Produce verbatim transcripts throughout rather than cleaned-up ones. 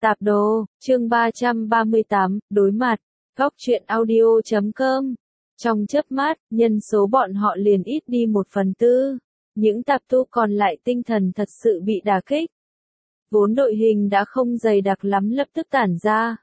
Tạp đồ, chương ba trăm ba mươi tám, đối mặt, góc truyện audio chấm com. Trong chớp mắt, nhân số bọn họ liền ít đi một phần tư. Những tạp tu còn lại tinh thần thật sự bị đả kích. Vốn đội hình đã không dày đặc lắm lập tức tản ra.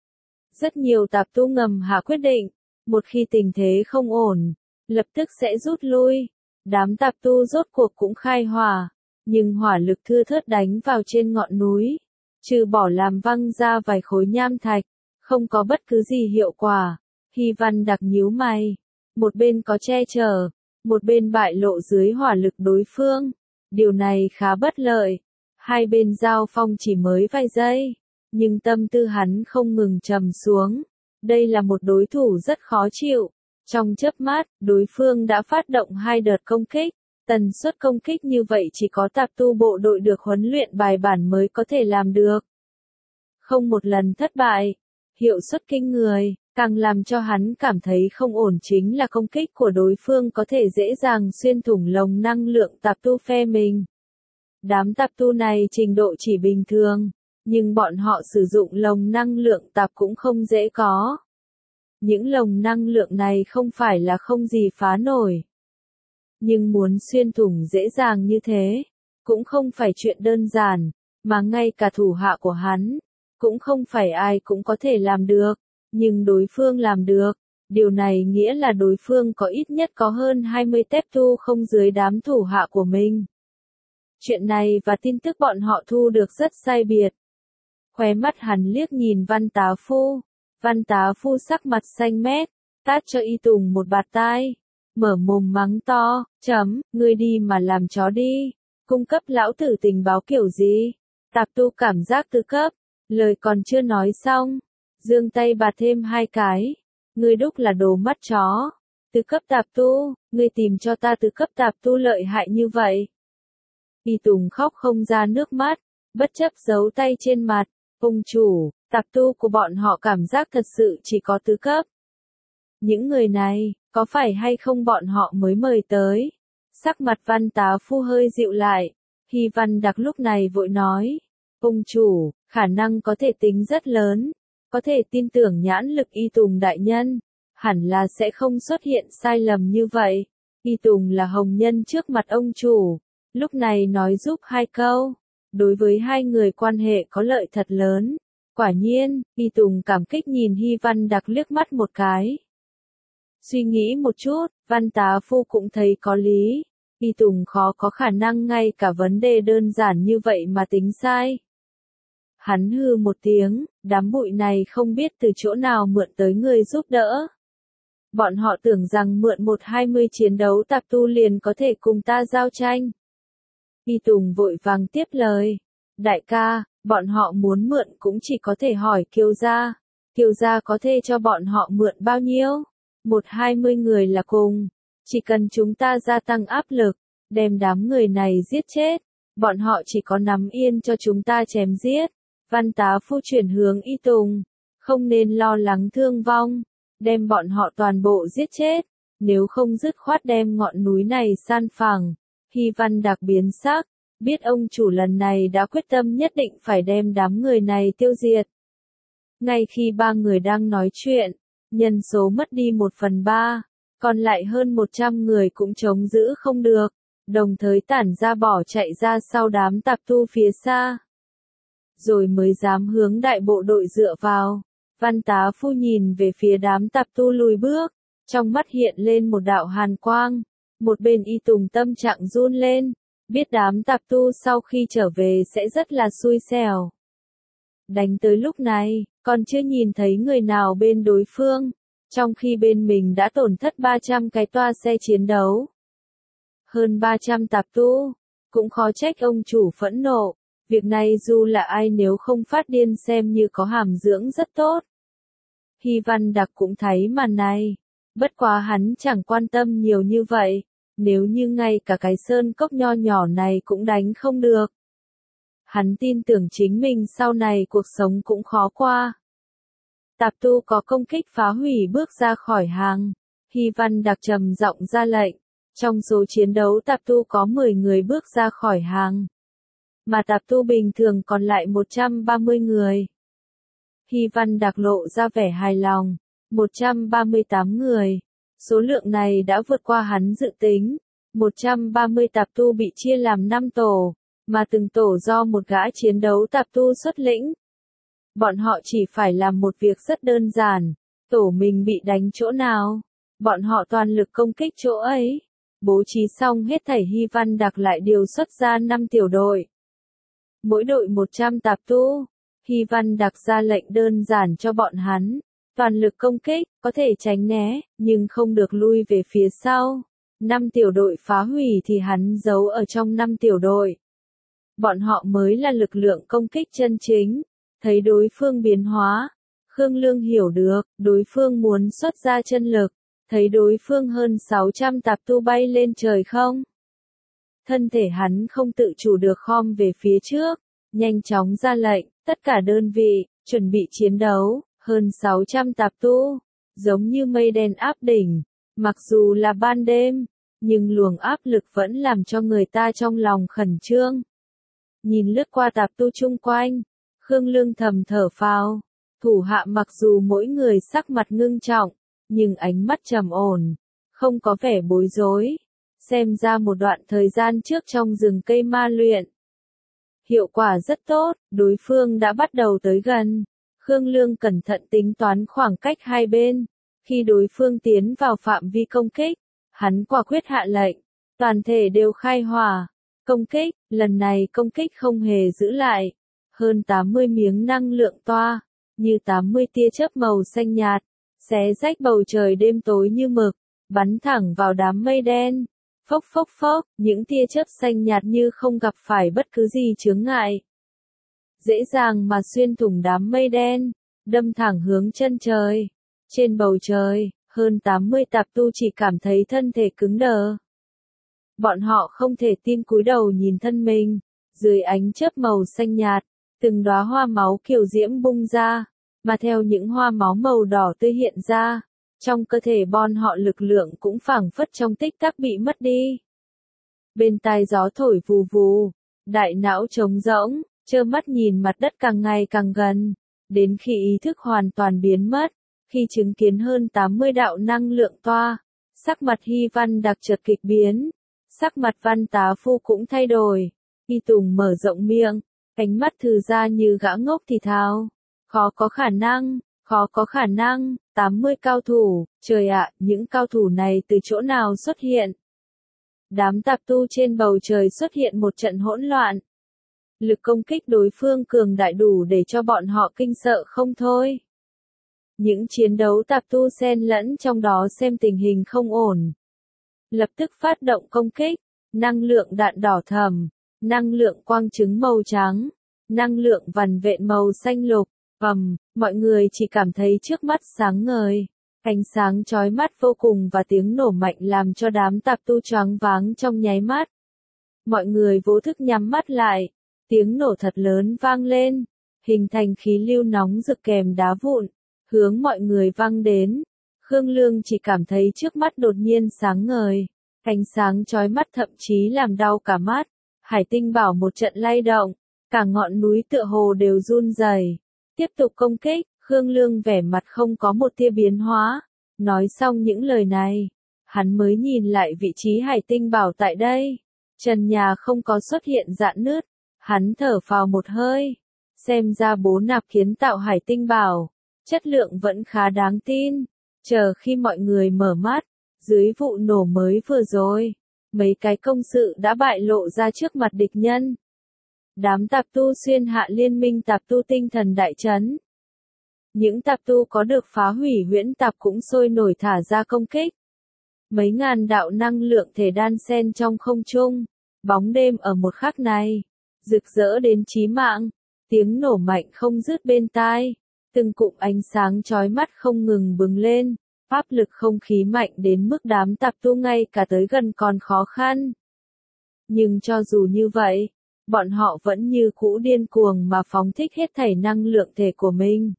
Rất nhiều tạp tu ngầm hạ quyết định, một khi tình thế không ổn, lập tức sẽ rút lui. Đám tạp tu rốt cuộc cũng khai hỏa, nhưng hỏa lực thưa thớt đánh vào trên ngọn núi, trừ bỏ làm văng ra vài khối nham thạch, không có bất cứ gì hiệu quả. Hy Văn đặc nhíu mày, một bên có che chở, một bên bại lộ dưới hỏa lực đối phương. Điều này khá bất lợi. Hai bên giao phong chỉ mới vài giây, nhưng tâm tư hắn không ngừng trầm xuống. Đây là một đối thủ rất khó chịu. Trong chớp mắt, đối phương đã phát động hai đợt công kích. Tần suất công kích như vậy chỉ có tạp tu bộ đội được huấn luyện bài bản mới có thể làm được. Không một lần thất bại, hiệu suất kinh người, càng làm cho hắn cảm thấy không ổn chính là công kích của đối phương có thể dễ dàng xuyên thủng lồng năng lượng tạp tu phe mình. Đám tạp tu này trình độ chỉ bình thường, nhưng bọn họ sử dụng lồng năng lượng tạp cũng không dễ có. Những lồng năng lượng này không phải là không gì phá nổi. Nhưng muốn xuyên thủng dễ dàng như thế, cũng không phải chuyện đơn giản, mà ngay cả thủ hạ của hắn, cũng không phải ai cũng có thể làm được, nhưng đối phương làm được. Điều này nghĩa là đối phương có ít nhất có hơn hai mươi tép tu không dưới đám thủ hạ của mình. Chuyện này và tin tức bọn họ thu được rất sai biệt. Khóe mắt hắn liếc nhìn Văn Tá Phu. Văn Tá Phu sắc mặt xanh mét, tát cho Y Tùng một bạt tai. Mở mồm mắng to, chấm, ngươi đi mà làm chó đi. Cung cấp lão tử tình báo kiểu gì? Tạp tu cảm giác tứ cấp. Lời còn chưa nói xong, giương tay bạt thêm hai cái. Ngươi đúc là đồ mắt chó. Tứ cấp tạp tu, ngươi tìm cho ta tứ cấp tạp tu lợi hại như vậy. Y Tùng khóc không ra nước mắt, bất chấp giấu tay trên mặt. Ông chủ, tạp tu của bọn họ cảm giác thật sự chỉ có tứ cấp. Những người này, có phải hay không bọn họ mới mời tới? Sắc mặt Văn Tá Phu hơi dịu lại. Hy Văn đặc lúc này vội nói. Ông chủ, khả năng có thể tính rất lớn. Có thể tin tưởng nhãn lực Y Tùng đại nhân. Hẳn là sẽ không xuất hiện sai lầm như vậy. Y Tùng là hồng nhân trước mặt ông chủ. Lúc này nói giúp hai câu. Đối với hai người quan hệ có lợi thật lớn. Quả nhiên, Y Tùng cảm kích nhìn Hy Văn đặc liếc mắt một cái. Suy nghĩ một chút, Văn Tá Phu cũng thấy có lý. Y Tùng khó có khả năng ngay cả vấn đề đơn giản như vậy mà tính sai. Hắn hừ một tiếng, đám bụi này không biết từ chỗ nào mượn tới người giúp đỡ. Bọn họ tưởng rằng mượn một hai mươi chiến đấu tạp tu liền có thể cùng ta giao tranh. Y Tùng vội vàng tiếp lời. Đại ca, bọn họ muốn mượn cũng chỉ có thể hỏi Kiều gia. Kiều gia có thể cho bọn họ mượn bao nhiêu? Một hai mươi người là cùng. Chỉ cần chúng ta gia tăng áp lực, đem đám người này giết chết. Bọn họ chỉ có nằm yên cho chúng ta chém giết. Văn Tá Phu chuyển hướng Y Tùng. Không nên lo lắng thương vong. Đem bọn họ toàn bộ giết chết. Nếu không dứt khoát đem ngọn núi này san phẳng. Hy Văn đặc biến sắc. Biết ông chủ lần này đã quyết tâm nhất định phải đem đám người này tiêu diệt. Ngay khi ba người đang nói chuyện, nhân số mất đi một phần ba, còn lại hơn một trăm người cũng chống giữ không được, đồng thời tản ra bỏ chạy ra sau đám tạp tu phía xa. Rồi mới dám hướng đại bộ đội dựa vào. Văn Tá Phu nhìn về phía đám tạp tu lùi bước, trong mắt hiện lên một đạo hàn quang. Một bên Y Tùng tâm trạng run lên, biết đám tạp tu sau khi trở về sẽ rất là xui xẻo. Đánh tới lúc này, còn chưa nhìn thấy người nào bên đối phương, trong khi bên mình đã tổn thất ba trăm cái toa xe chiến đấu. Hơn ba trăm tạp tu, cũng khó trách ông chủ phẫn nộ, việc này dù là ai nếu không phát điên xem như có hàm dưỡng rất tốt. Hy Văn đặc cũng thấy màn này, bất quá hắn chẳng quan tâm nhiều như vậy. Nếu như ngay cả cái sơn cốc nho nhỏ này cũng đánh không được. Hắn tin tưởng chính mình sau này cuộc sống cũng khó qua. Tạp tu có công kích phá hủy bước ra khỏi hàng. Hy Văn đặc trầm giọng ra lệnh. Trong số chiến đấu tạp tu có mười người bước ra khỏi hàng. mà tạp tu bình thường còn lại một trăm ba mươi người. Hy Văn Đạc lộ ra vẻ hài lòng, một trăm ba mươi tám người. Số lượng này đã vượt qua hắn dự tính. một trăm ba mươi tạp tu bị chia làm năm tổ, mà từng tổ do một gã chiến đấu tạp tu xuất lĩnh. Bọn họ chỉ phải làm một việc rất đơn giản, tổ mình bị đánh chỗ nào, bọn họ toàn lực công kích chỗ ấy. Bố trí xong hết thảy Hy Văn Đạc lại điều xuất ra năm tiểu đội. Mỗi đội một trăm tạp tu, Hy Văn Đạc ra lệnh đơn giản cho bọn hắn, toàn lực công kích, có thể tránh né, nhưng không được lui về phía sau. Năm tiểu đội phá hủy thì hắn giấu ở trong năm tiểu đội. Bọn họ mới là lực lượng công kích chân chính. Thấy đối phương biến hóa, Khương Lương hiểu được, đối phương muốn xuất ra chân lực. Thấy đối phương hơn sáu trăm tạp tu bay lên trời không? Thân thể hắn không tự chủ được khom về phía trước, nhanh chóng ra lệnh, tất cả đơn vị, chuẩn bị chiến đấu, hơn sáu trăm tạp tu, giống như mây đen áp đỉnh, mặc dù là ban đêm, nhưng luồng áp lực vẫn làm cho người ta trong lòng khẩn trương. Nhìn lướt qua tạp tu chung quanh, Khương Lương thầm thở phào, thủ hạ mặc dù mỗi người sắc mặt ngưng trọng, nhưng ánh mắt trầm ổn, không có vẻ bối rối, xem ra một đoạn thời gian trước trong rừng cây ma luyện. Hiệu quả rất tốt, đối phương đã bắt đầu tới gần. Khương Lương cẩn thận tính toán khoảng cách hai bên. Khi đối phương tiến vào phạm vi công kích, hắn quả quyết hạ lệnh, toàn thể đều khai hỏa. Công kích, lần này công kích không hề giữ lại. Hơn tám mươi miếng năng lượng toa, như tám mươi tia chớp màu xanh nhạt, xé rách bầu trời đêm tối như mực, bắn thẳng vào đám mây đen. Phốc phốc phốc, những tia chớp xanh nhạt như không gặp phải bất cứ gì chướng ngại. Dễ dàng mà xuyên thủng đám mây đen, đâm thẳng hướng chân trời. Trên bầu trời, hơn tám mươi tạp tu chỉ cảm thấy thân thể cứng đờ. Bọn họ không thể tin cúi đầu nhìn thân mình, dưới ánh chớp màu xanh nhạt, từng đóa hoa máu kiều diễm bung ra, mà theo những hoa máu màu đỏ tươi hiện ra, trong cơ thể bọn họ lực lượng cũng phảng phất trong tích tắc bị mất đi. Bên tai gió thổi vù vù, đại não trống rỗng, trơ mắt nhìn mặt đất càng ngày càng gần, đến khi ý thức hoàn toàn biến mất, khi chứng kiến hơn tám mươi đạo năng lượng toa, sắc mặt Hy Văn Đạc chợt kịch biến, sắc mặt Văn Tá Phu cũng thay đổi. Y Tùng mở rộng miệng, ánh mắt thư ra như gã ngốc thì thào, khó có khả năng, khó có khả năng, tám mươi cao thủ, trời ạ, những cao thủ này từ chỗ nào xuất hiện? Đám tạp tu trên bầu trời xuất hiện một trận hỗn loạn. Lực công kích đối phương cường đại đủ để cho bọn họ kinh sợ không thôi. Những chiến đấu tạp tu xen lẫn trong đó xem tình hình không ổn. Lập tức phát động công kích, năng lượng đạn đỏ thẫm, năng lượng quang trứng màu trắng, năng lượng vằn vện màu xanh lục, ầm, mọi người chỉ cảm thấy trước mắt sáng ngời, ánh sáng chói mắt vô cùng và tiếng nổ mạnh làm cho đám tạp tu choáng váng trong nháy mắt. Mọi người vô thức nhắm mắt lại, tiếng nổ thật lớn vang lên, hình thành khí lưu nóng rực kèm đá vụn, hướng mọi người văng đến. Khương Lương chỉ cảm thấy trước mắt đột nhiên sáng ngời, ánh sáng chói mắt thậm chí làm đau cả mắt. Hải Tinh Bảo một trận lay động, cả ngọn núi tựa hồ đều run rẩy. Tiếp tục công kích, Khương Lương vẻ mặt không có một tia biến hóa. Nói xong những lời này, hắn mới nhìn lại vị trí Hải Tinh Bảo tại đây. Trần nhà không có xuất hiện rạn nứt, hắn thở phào một hơi. Xem ra bố nạp kiến tạo Hải Tinh Bảo, chất lượng vẫn khá đáng tin. Chờ khi mọi người mở mắt, dưới vụ nổ mới vừa rồi, mấy cái công sự đã bại lộ ra trước mặt địch nhân. Đám tạp tu xuyên hạ liên minh tạp tu tinh thần đại trấn. Những tạp tu có được phá hủy huyễn tạp cũng sôi nổi thả ra công kích. Mấy ngàn đạo năng lượng thể đan xen trong không trung, bóng đêm ở một khắc này, rực rỡ đến chí mạng, tiếng nổ mạnh không dứt bên tai, từng cụm ánh sáng chói mắt không ngừng bừng lên, áp lực không khí mạnh đến mức đám tạp tu ngay cả tới gần còn khó khăn. Nhưng cho dù như vậy, bọn họ vẫn như cũ điên cuồng mà phóng thích hết thảy năng lượng thể của mình.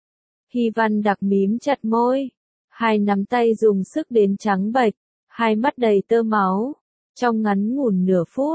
Hy Văn Đạc mím chặt môi, hai nắm tay dùng sức đến trắng bệch, hai mắt đầy tơ máu. Trong ngắn ngủn nửa phút,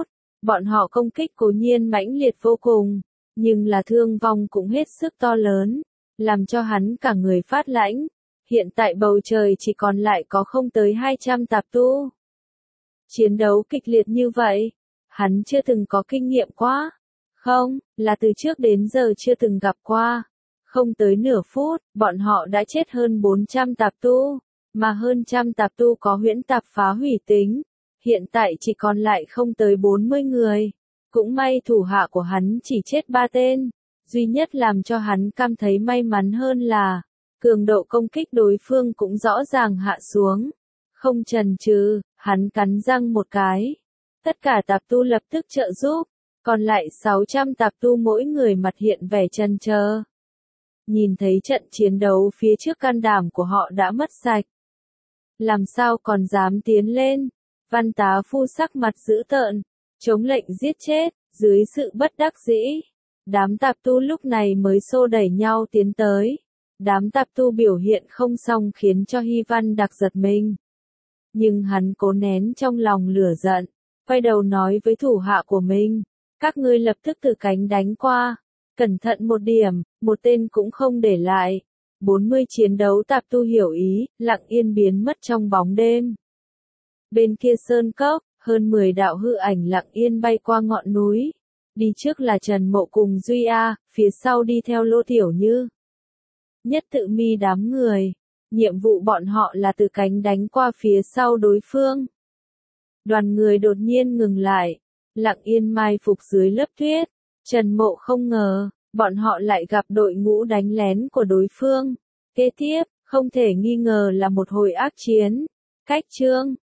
Bọn họ công kích cố nhiên mãnh liệt vô cùng, nhưng là thương vong cũng hết sức to lớn, làm cho hắn cả người phát lãnh. Hiện tại bầu trời chỉ còn lại có không tới hai trăm tạp tu. Chiến đấu kịch liệt như vậy, hắn chưa từng có kinh nghiệm quá. Không, là từ trước đến giờ chưa từng gặp qua. Không tới nửa phút, bọn họ đã chết hơn bốn trăm tạp tu, mà hơn trăm tạp tu có huyễn tạp phá hủy tính. Hiện tại chỉ còn lại không tới bốn mươi người. Cũng may thủ hạ của hắn chỉ chết ba tên. Duy nhất làm cho hắn cảm thấy may mắn hơn là, cường độ công kích đối phương cũng rõ ràng hạ xuống. Không chần chừ, hắn cắn răng một cái. Tất cả tạp tu lập tức trợ giúp, còn lại sáu trăm tạp tu mỗi người mặt hiện vẻ chần chờ. Nhìn thấy trận chiến đấu phía trước can đảm của họ đã mất sạch. Làm sao còn dám tiến lên? Văn tá phu sắc mặt dữ tợn, chống lệnh giết chết, dưới sự bất đắc dĩ. Đám tạp tu lúc này mới xô đẩy nhau tiến tới. Đám tạp tu biểu hiện không xong khiến cho Hy Văn Đặc giật mình. Nhưng hắn cố nén trong lòng lửa giận, quay đầu nói với thủ hạ của mình, các ngươi lập tức từ cánh đánh qua, cẩn thận một điểm, một tên cũng không để lại. bốn mươi chiến đấu tạp tu hiểu ý, lặng yên biến mất trong bóng đêm. Bên kia sơn cốc, hơn mười đạo hư ảnh lặng yên bay qua ngọn núi. Đi trước là Trần Mộ cùng Duy A, phía sau đi theo Lô Tiểu Như. Nhất Tự Mi đám người. Nhiệm vụ bọn họ là từ cánh đánh qua phía sau đối phương. Đoàn người đột nhiên ngừng lại, lặng yên mai phục dưới lớp tuyết. Trần Mộ không ngờ, bọn họ lại gặp đội ngũ đánh lén của đối phương. Kế tiếp, không thể nghi ngờ là một hồi ác chiến. Cách chương